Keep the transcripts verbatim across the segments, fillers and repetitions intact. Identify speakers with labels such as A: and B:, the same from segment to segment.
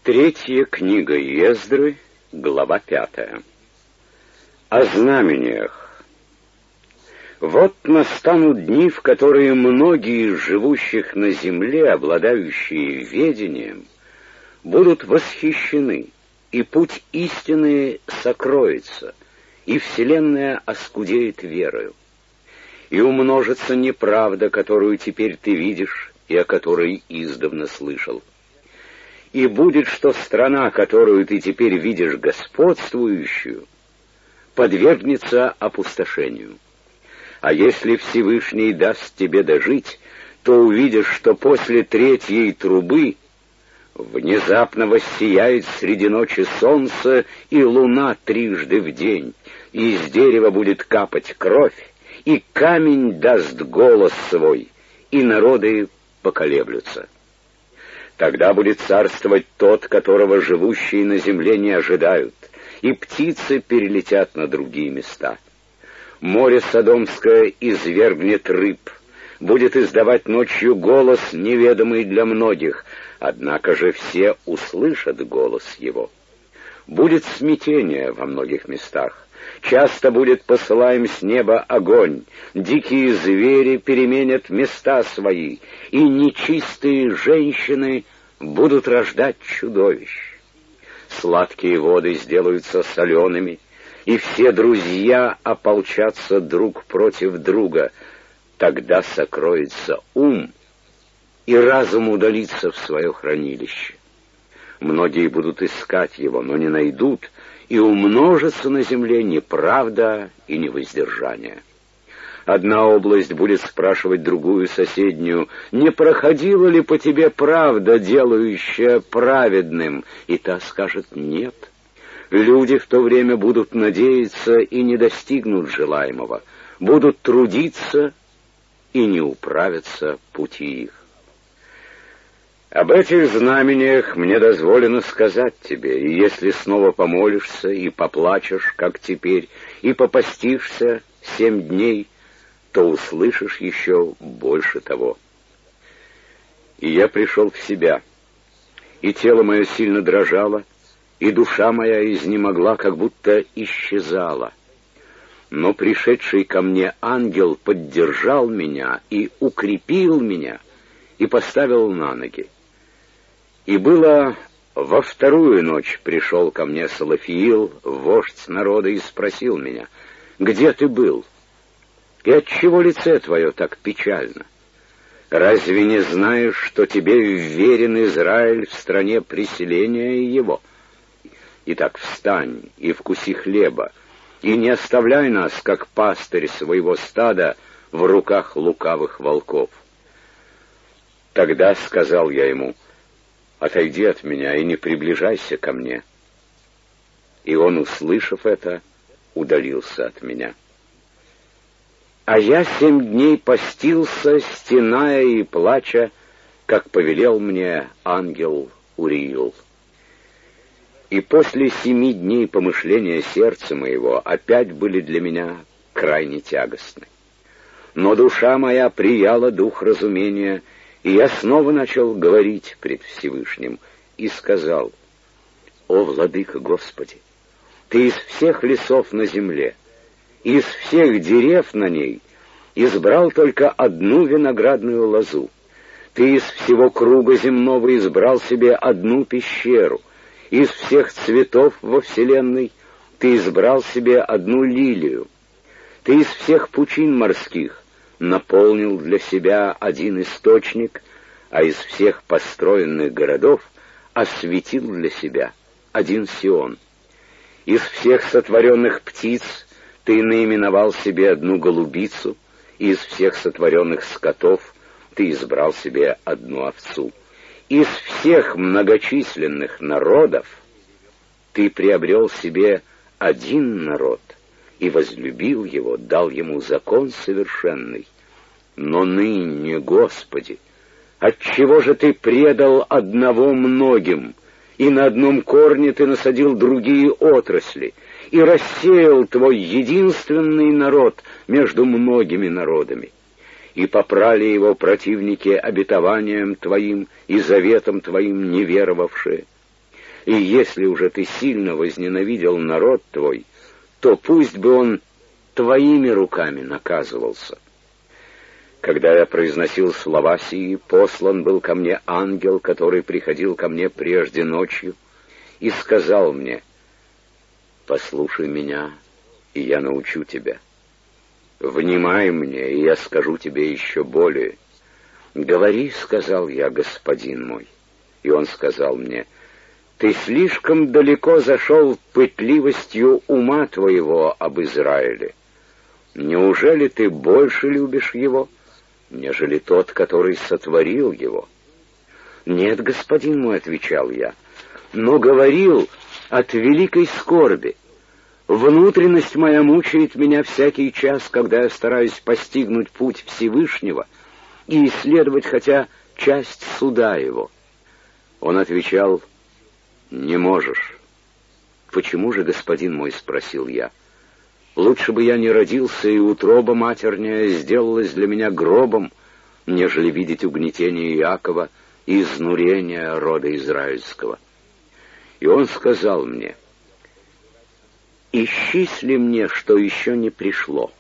A: Третья книга Ездры, глава пятая. О знамениях. Вот настанут дни, в которые многие из живущих на земле, обладающие ведением, будут восхищены, и путь истины сокроется, и вселенная оскудеет верою. И умножится неправда, которую теперь ты видишь, и о которой издавна слышал. И будет, что страна, которую ты теперь видишь господствующую, подвергнется опустошению. А если Всевышний даст тебе дожить, то увидишь, что после третьей трубы внезапно воссияет среди ночи солнце и луна трижды в день, и из дерева будет капать кровь, и камень даст голос свой, и народы поколеблются. Тогда будет царствовать тот, которого живущие на земле не ожидают, и птицы перелетят на другие места. Море Содомское извергнет рыб, будет издавать ночью голос, неведомый для многих, однако же все услышат голос его. Будет смятение во многих местах, часто будет посылаем с неба огонь, дикие звери переменят места свои, и нечистые женщины будут рождать чудовищ. Сладкие воды сделаются солеными, и все друзья ополчатся друг против друга. Тогда сокроется ум, и разум удалится в свое хранилище. Многие будут искать его, но не найдут, и умножится на земле неправда и невоздержание. Одна область будет спрашивать другую соседнюю: не проходила ли по тебе правда, делающая праведным? И та скажет: нет. Люди в то время будут надеяться и не достигнут желаемого, будут трудиться и не управятся пути их. Об этих знамениях мне дозволено сказать тебе, и если снова помолишься и поплачешь, как теперь, и попастишься семь дней, то услышишь еще больше того. И я пришел в себя, и тело мое сильно дрожало, и душа моя изнемогла, как будто исчезала. Но пришедший ко мне ангел поддержал меня и укрепил меня, и поставил на ноги. И было во вторую ночь пришел ко мне Салафиил, вождь народа, и спросил меня: где ты был? И отчего лице твое так печально? Разве не знаешь, что тебе вверен Израиль в стране преселения его? Итак, встань и вкуси хлеба, и не оставляй нас, как пастырь своего стада, в руках лукавых волков. Тогда сказал я ему: отойди от меня и не приближайся ко мне. И он, услышав это, удалился от меня. А я семь дней постился, стеная и плача, как повелел мне ангел Уриил. И после семи дней помышления сердца моего опять были для меня крайне тягостны. Но душа моя прияла дух разумения, и я снова начал говорить пред Всевышним, и сказал: «О, Владыка Господи, Ты из всех лесов на земле, из всех дерев на ней избрал только одну виноградную лозу. Ты из всего круга земного избрал себе одну пещеру, из всех цветов во вселенной Ты избрал себе одну лилию. Ты из всех пучин морских наполнил для себя один источник, а из всех построенных городов осветил для себя один Сион. Из всех сотворенных птиц ты наименовал себе одну голубицу, и из всех сотворенных скотов ты избрал себе одну овцу. Из всех многочисленных народов ты приобрел себе один народ, и возлюбил его, дал ему закон совершенный. Но ныне, Господи, отчего же ты предал одного многим, и на одном корне ты насадил другие отрасли, и рассеял твой единственный народ между многими народами? И попрали его противники обетованием твоим и заветом твоим неверовавшие. И если уже ты сильно возненавидел народ твой, то пусть бы он твоими руками наказывался. Когда я произносил слова сии, послан был ко мне ангел, который приходил ко мне прежде ночью, и сказал мне: «Послушай меня, и я научу тебя. Внимай мне, и я скажу тебе еще более. Говори, — сказал я, — господин мой». И он сказал мне: «Ты слишком далеко зашел пытливостью ума твоего об Израиле. Неужели ты больше любишь его, нежели тот, который сотворил его?» «Нет, господин мой, — отвечал я, — но говорил от великой скорби. Внутренность моя мучает меня всякий час, когда я стараюсь постигнуть путь Всевышнего и исследовать хотя часть суда его». Он отвечал: «Не можешь». «Почему же, господин мой? — спросил я. Лучше бы я не родился, и утроба матерняя сделалась для меня гробом, нежели видеть угнетение Иакова и изнурение рода израильского». И он сказал мне: «Исчисли мне, что еще не пришло,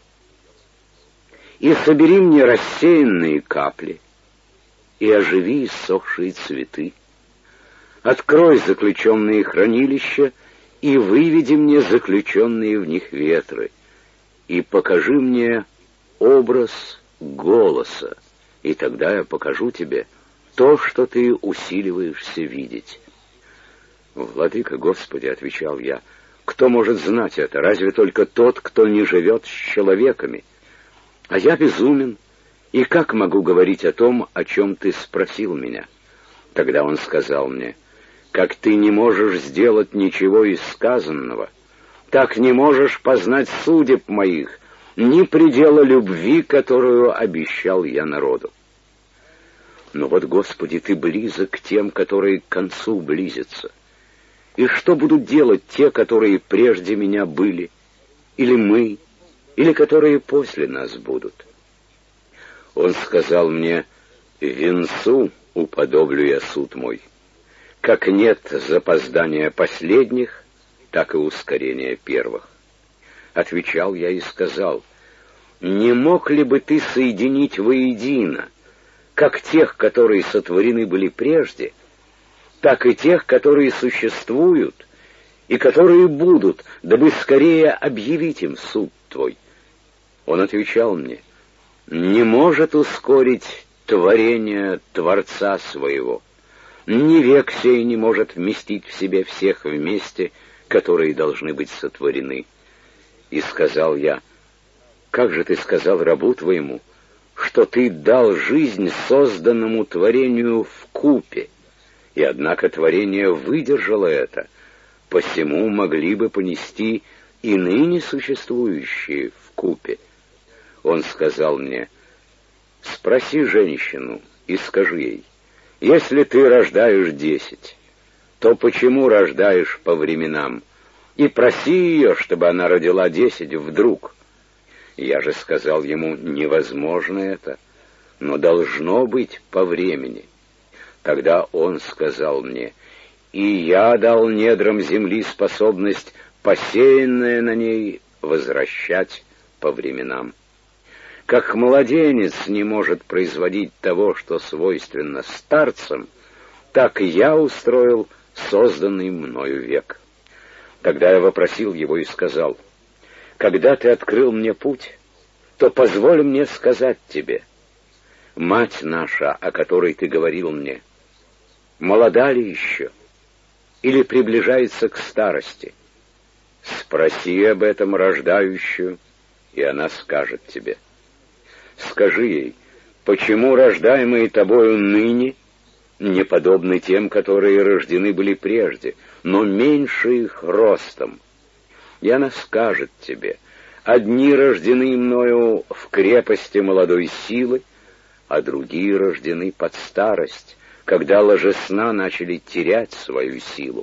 A: и собери мне рассеянные капли, и оживи иссохшие цветы. Открой заключенные хранилища и выведи мне заключенные в них ветры, и покажи мне образ голоса, и тогда я покажу тебе то, что ты усиливаешься видеть». «Владыка Господи, — отвечал я, — кто может знать это? Разве только тот, кто не живет с человеками? А я безумен, и как могу говорить о том, о чем ты спросил меня?» Тогда он сказал мне: «Как ты не можешь сделать ничего из сказанного, так не можешь познать судеб моих, ни предела любви, которую обещал я народу». Но вот, Господи, ты близок к тем, которые к концу близятся. И что будут делать те, которые прежде меня были, или мы, или которые после нас будут? Он сказал мне: «Венцу уподоблю я суд мой. Как нет запоздания последних, так и ускорения первых». Отвечал я и сказал: «Не мог ли бы ты соединить воедино, как тех, которые сотворены были прежде, так и тех, которые существуют и которые будут, дабы скорее объявить им суд твой?» Он отвечал мне: «Не может ускорить творение Творца своего. Ни век сей не может вместить в себе всех вместе, которые должны быть сотворены». И сказал я: «Как же ты сказал рабу твоему, что ты дал жизнь созданному творению вкупе, и однако творение выдержало это, посему могли бы понести и ныне существующие вкупе». Он сказал мне: «Спроси женщину и скажи ей: если ты рождаешь десять, то почему рождаешь по временам? И проси ее, чтобы она родила десять вдруг». Я же сказал ему: «Невозможно это, но должно быть по времени». Тогда он сказал мне: «И я дал недрам земли способность, посеянное на ней, возвращать по временам. Как младенец не может производить того, что свойственно старцам, так и я устроил созданный мною век». Тогда я вопросил его и сказал: «Когда ты открыл мне путь, то позволь мне сказать тебе: мать наша, о которой ты говорил мне, молода ли еще или приближается к старости? Спроси об этом рождающую, и она скажет тебе. Скажи ей: почему рождаемые тобою ныне не подобны тем, которые рождены были прежде, но меньше их ростом? И она скажет тебе: одни рождены мною в крепости молодой силы, а другие рождены под старость, когда ложесна начали терять свою силу.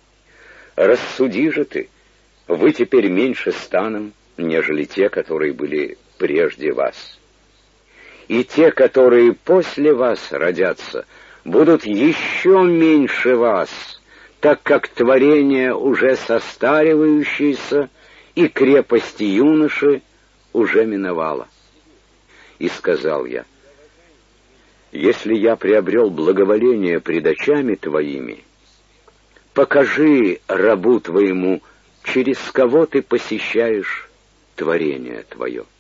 A: Рассуди же ты, вы теперь меньше станом, нежели те, которые были прежде вас. И те, которые после вас родятся, будут еще меньше вас, так как творение уже состаривающееся, и крепости юноши уже миновало. И сказал я: если я приобрел благоволение пред очами твоими, покажи рабу твоему, через кого ты посещаешь творение твое.